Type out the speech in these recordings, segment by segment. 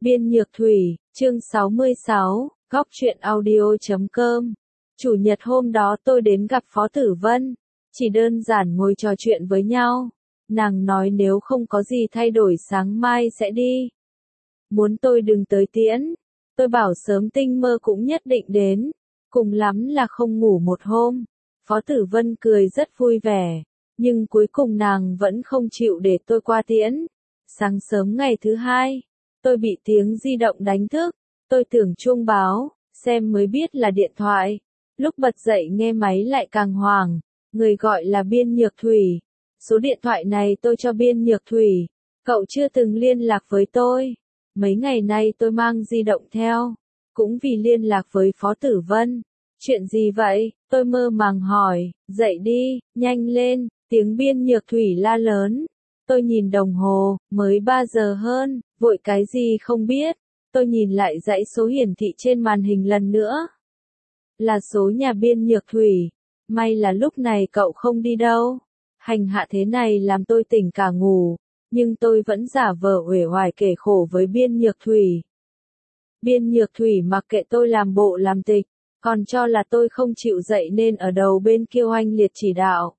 Biên Nhược Thủy, chương 66, góc truyện audio.com. Chủ nhật hôm đó tôi đến gặp Phó Tử Vân, chỉ đơn giản ngồi trò chuyện với nhau. Nàng nói nếu không có gì thay đổi sáng mai sẽ đi. Muốn tôi đừng tới tiễn. Tôi bảo sớm tinh mơ cũng nhất định đến. Cùng lắm là không ngủ một hôm. Phó Tử Vân cười rất vui vẻ. Nhưng cuối cùng nàng vẫn không chịu để tôi qua tiễn. Sáng sớm ngày thứ hai, tôi bị tiếng di động đánh thức. Tôi tưởng chuông báo, xem mới biết là điện thoại. Lúc bật dậy nghe máy lại càng hoảng. Người gọi là Biên Nhược Thủy. Số điện thoại này tôi cho Biên Nhược Thủy. Cậu chưa từng liên lạc với tôi. Mấy ngày nay tôi mang di động theo. Cũng vì liên lạc với Phó Tử Vân. Chuyện gì vậy? Tôi mơ màng hỏi. Dậy đi, nhanh lên. Tiếng Biên Nhược Thủy la lớn. Tôi nhìn đồng hồ, mới 3 giờ hơn. Vội cái gì không biết. Tôi nhìn lại dãy số hiển thị trên màn hình lần nữa. Là số nhà Biên Nhược Thủy. May là lúc này cậu không đi đâu. Hành hạ thế này làm tôi tỉnh cả ngủ. Nhưng tôi vẫn giả vờ uể oải kể khổ với Biên Nhược Thủy. Biên Nhược Thủy mặc kệ tôi làm bộ làm tịch. Còn cho là tôi không chịu dậy nên ở đầu bên kia oanh liệt chỉ đạo.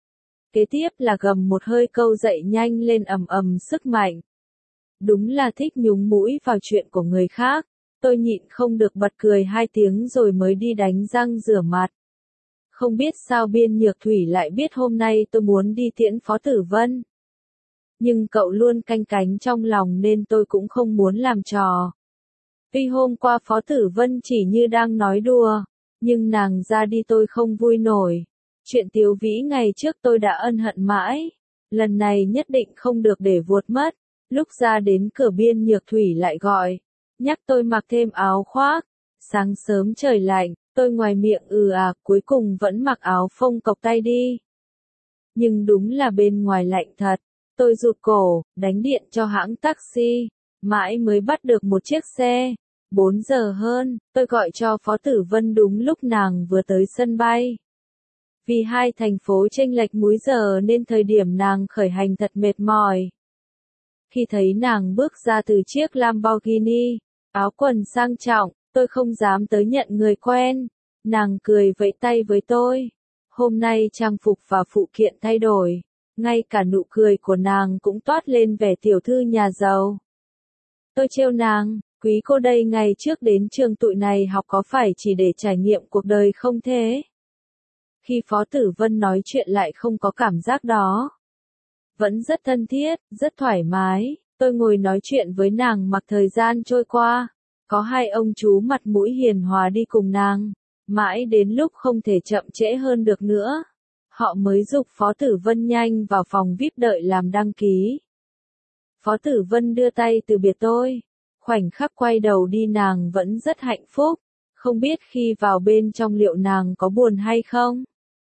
Kế tiếp là gầm một hơi câu dậy nhanh lên ầm ầm sức mạnh. Đúng là thích nhúng mũi vào chuyện của người khác. Tôi nhịn không được bật cười 2 tiếng rồi mới đi đánh răng rửa mặt. Không biết sao Biên Nhược Thủy lại biết hôm nay tôi muốn đi tiễn Phó Tử Vân. Nhưng cậu luôn canh cánh trong lòng nên tôi cũng không muốn làm trò. Tuy hôm qua Phó Tử Vân chỉ như đang nói đùa, nhưng nàng ra đi tôi không vui nổi. Chuyện Tiếu Vĩ ngày trước tôi đã ân hận mãi. Lần này nhất định không được để vuột mất. Lúc ra đến cửa Biên Nhược Thủy lại gọi. Nhắc tôi mặc thêm áo khoác. Sáng sớm trời lạnh, tôi ngoài miệng cuối cùng vẫn mặc áo phông cộc tay đi. Nhưng đúng là bên ngoài lạnh thật. Tôi rụt cổ, đánh điện cho hãng taxi. Mãi mới bắt được một chiếc xe. 4 giờ hơn, tôi gọi cho Phó Tử Vân đúng lúc nàng vừa tới sân bay. Vì hai thành phố chênh lệch múi giờ nên thời điểm nàng khởi hành thật mệt mỏi. Khi thấy nàng bước ra từ chiếc Lamborghini, áo quần sang trọng, tôi không dám tới nhận người quen. Nàng cười vẫy tay với tôi. Hôm nay trang phục và phụ kiện thay đổi. Ngay cả nụ cười của nàng cũng toát lên vẻ tiểu thư nhà giàu. Tôi trêu nàng, quý cô đây ngày trước đến trường tụi này học có phải chỉ để trải nghiệm cuộc đời không thế? Khi Phó Tử Vân nói chuyện lại không có cảm giác đó. Vẫn rất thân thiết, rất thoải mái, tôi ngồi nói chuyện với nàng mặc thời gian trôi qua. Có 2 ông chú mặt mũi hiền hòa đi cùng nàng. Mãi đến lúc không thể chậm trễ hơn được nữa. Họ mới giục Phó Tử Vân nhanh vào phòng VIP đợi làm đăng ký. Phó Tử Vân đưa tay từ biệt tôi. Khoảnh khắc quay đầu đi nàng vẫn rất hạnh phúc. Không biết khi vào bên trong liệu nàng có buồn hay không?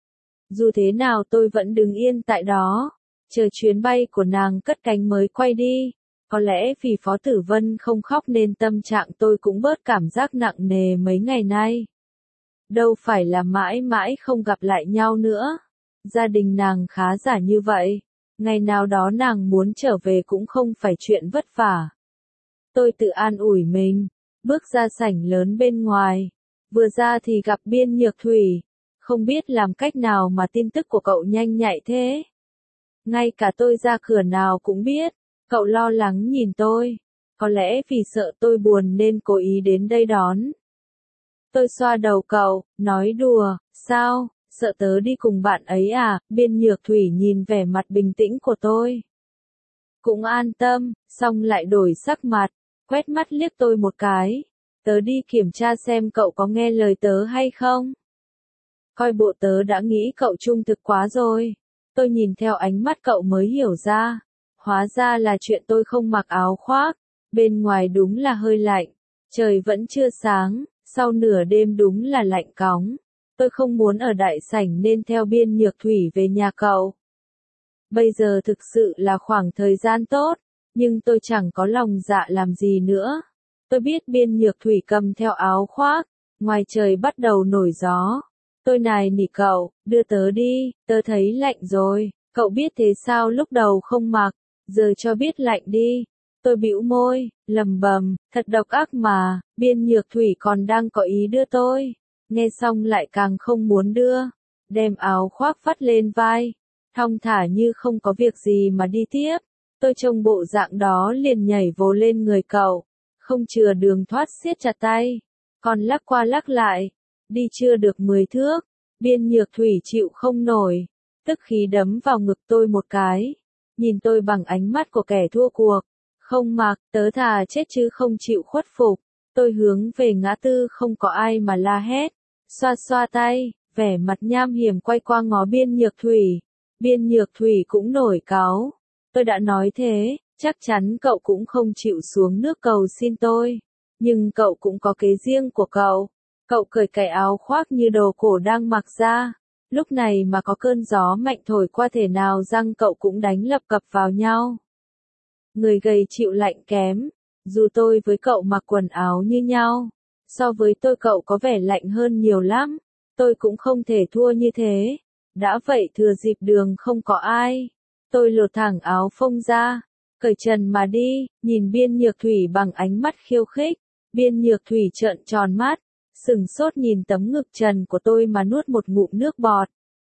Dù thế nào tôi vẫn đứng yên tại đó. Chờ chuyến bay của nàng cất cánh mới quay đi. Có lẽ vì Phó Tử Vân không khóc nên tâm trạng tôi cũng bớt cảm giác nặng nề mấy ngày nay. Đâu phải là mãi mãi không gặp lại nhau nữa. Gia đình nàng khá giả như vậy. Ngày nào đó nàng muốn trở về cũng không phải chuyện vất vả. Tôi tự an ủi mình. Bước ra sảnh lớn bên ngoài. Vừa ra thì gặp Biên Nhược Thủy. Không biết làm cách nào mà tin tức của cậu nhanh nhạy thế. Ngay cả tôi ra cửa nào cũng biết. Cậu lo lắng nhìn tôi. Có lẽ vì sợ tôi buồn nên cố ý đến đây đón. Tôi xoa đầu cậu, nói đùa, sao, sợ tớ đi cùng bạn ấy à? Biên Nhược Thủy nhìn vẻ mặt bình tĩnh của tôi. Cũng an tâm, xong lại đổi sắc mặt, quét mắt liếc tôi một cái. Tớ đi kiểm tra xem cậu có nghe lời tớ hay không. Coi bộ tớ đã nghĩ cậu trung thực quá rồi. Tôi nhìn theo ánh mắt cậu mới hiểu ra. Hóa ra là chuyện tôi không mặc áo khoác. Bên ngoài đúng là hơi lạnh. Trời vẫn chưa sáng. Sau nửa đêm đúng là lạnh cóng. Tôi không muốn ở đại sảnh nên theo Biên Nhược Thủy về nhà cậu. Bây giờ thực sự là khoảng thời gian tốt. Nhưng tôi chẳng có lòng dạ làm gì nữa. Tôi biết Biên Nhược Thủy cầm theo áo khoác. Ngoài trời bắt đầu nổi gió. Tôi nài nỉ cậu, đưa tớ đi, tớ thấy lạnh rồi. Cậu biết thế sao lúc đầu không mặc, giờ cho biết lạnh đi. Tôi bĩu môi, lầm bầm, thật độc ác mà, Biên Nhược Thủy còn đang có ý đưa tôi. Nghe xong lại càng không muốn đưa. Đem áo khoác vắt lên vai. Thong thả như không có việc gì mà đi tiếp. Tôi trông bộ dạng đó liền nhảy vồ lên người cậu. Không chừa đường thoát siết chặt tay. Còn lắc qua lắc lại. Đi chưa được 10 thước. Biên Nhược Thủy chịu không nổi. Tức khí đấm vào ngực tôi một cái. Nhìn tôi bằng ánh mắt của kẻ thua cuộc. Không mặc, tớ thà chết chứ không chịu khuất phục. Tôi hướng về ngã tư không có ai mà la hét. Xoa xoa tay, vẻ mặt nham hiểm quay qua ngó Biên Nhược Thủy. Biên Nhược Thủy cũng nổi cáu. Tôi đã nói thế, chắc chắn cậu cũng không chịu xuống nước cầu xin tôi. Nhưng cậu cũng có kế riêng của cậu. Cậu cởi cái áo khoác như đồ cổ đang mặc ra. Lúc này mà có cơn gió mạnh thổi qua thể nào răng cậu cũng đánh lập cập vào nhau. Người gầy chịu lạnh kém. Dù tôi với cậu mặc quần áo như nhau. So với tôi cậu có vẻ lạnh hơn nhiều lắm. Tôi cũng không thể thua như thế. Đã vậy thừa dịp đường không có ai. Tôi lột thẳng áo phông ra. Cởi trần mà đi, nhìn Biên Nhược Thủy bằng ánh mắt khiêu khích. Biên Nhược Thủy trợn tròn mắt. Sừng sốt nhìn tấm ngực trần của tôi mà nuốt một ngụm nước bọt.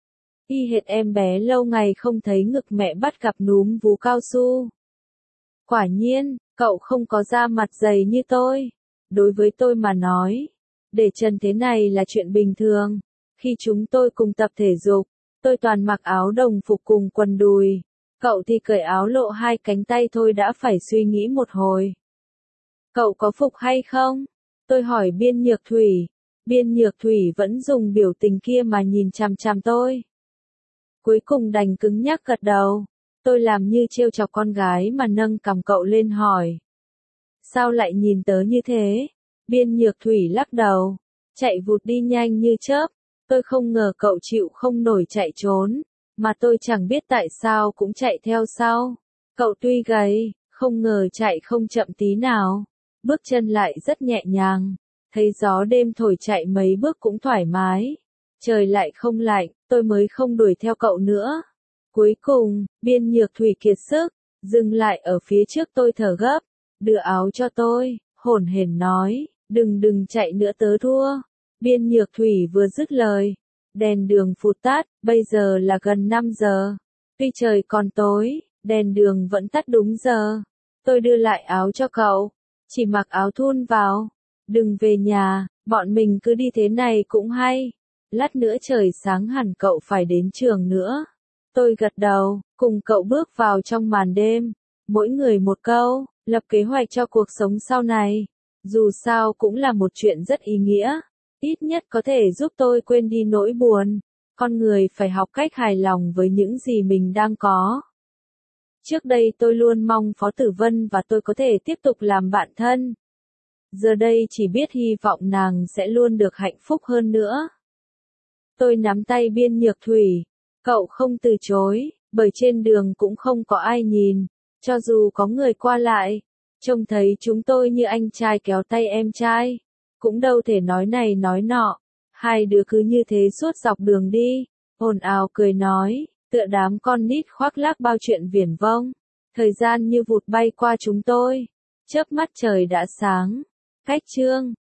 Y hệt em bé lâu ngày không thấy ngực mẹ bắt gặp núm vú cao su. Quả nhiên, cậu không có da mặt dày như tôi. Đối với tôi mà nói, để trần thế này là chuyện bình thường. Khi chúng tôi cùng tập thể dục, tôi toàn mặc áo đồng phục cùng quần đùi. Cậu thì cởi áo lộ hai cánh tay thôi đã phải suy nghĩ một hồi. Cậu có phục hay không? Tôi hỏi Biên Nhược Thủy. Biên Nhược Thủy vẫn dùng biểu tình kia mà nhìn chằm chằm tôi. Cuối cùng đành cứng nhắc gật đầu. Tôi làm như trêu chọc con gái mà nâng cằm cậu lên hỏi. Sao lại nhìn tớ như thế? Biên Nhược Thủy lắc đầu. Chạy vụt đi nhanh như chớp. Tôi không ngờ cậu chịu không nổi chạy trốn. Mà tôi chẳng biết tại sao cũng chạy theo sau. Cậu tuy gầy, không ngờ chạy không chậm tí nào. Bước chân lại rất nhẹ nhàng. Thấy gió đêm thổi chạy mấy bước cũng thoải mái. Trời lại không lạnh, tôi mới không đuổi theo cậu nữa. Cuối cùng, Biên Nhược Thủy kiệt sức, dừng lại ở phía trước tôi thở gấp. Đưa áo cho tôi, hổn hển nói, đừng chạy nữa tớ thua. Biên Nhược Thủy vừa dứt lời. Đèn đường phụt tắt, bây giờ là gần 5 giờ. Tuy trời còn tối, đèn đường vẫn tắt đúng giờ. Tôi đưa lại áo cho cậu. Chỉ mặc áo thun vào. Đừng về nhà, bọn mình cứ đi thế này cũng hay. Lát nữa trời sáng hẳn cậu phải đến trường nữa. Tôi gật đầu, cùng cậu bước vào trong màn đêm. Mỗi người một câu, lập kế hoạch cho cuộc sống sau này. Dù sao cũng là một chuyện rất ý nghĩa. Ít nhất có thể giúp tôi quên đi nỗi buồn. Con người phải học cách hài lòng với những gì mình đang có. Trước đây tôi luôn mong Phó Tử Vân và tôi có thể tiếp tục làm bạn thân. Giờ đây chỉ biết hy vọng nàng sẽ luôn được hạnh phúc hơn nữa. Tôi nắm tay Biên Nhược Thủy. Cậu không từ chối, bởi trên đường cũng không có ai nhìn. Cho dù có người qua lại, trông thấy chúng tôi như anh trai kéo tay em trai. Cũng đâu thể nói này nói nọ. Hai đứa cứ như thế suốt dọc đường đi. Ồn ào cười nói, tựa đám con nít khoác lác bao chuyện viển vông. Thời gian như vụt bay qua chúng tôi. Chớp mắt trời đã sáng. Cách chương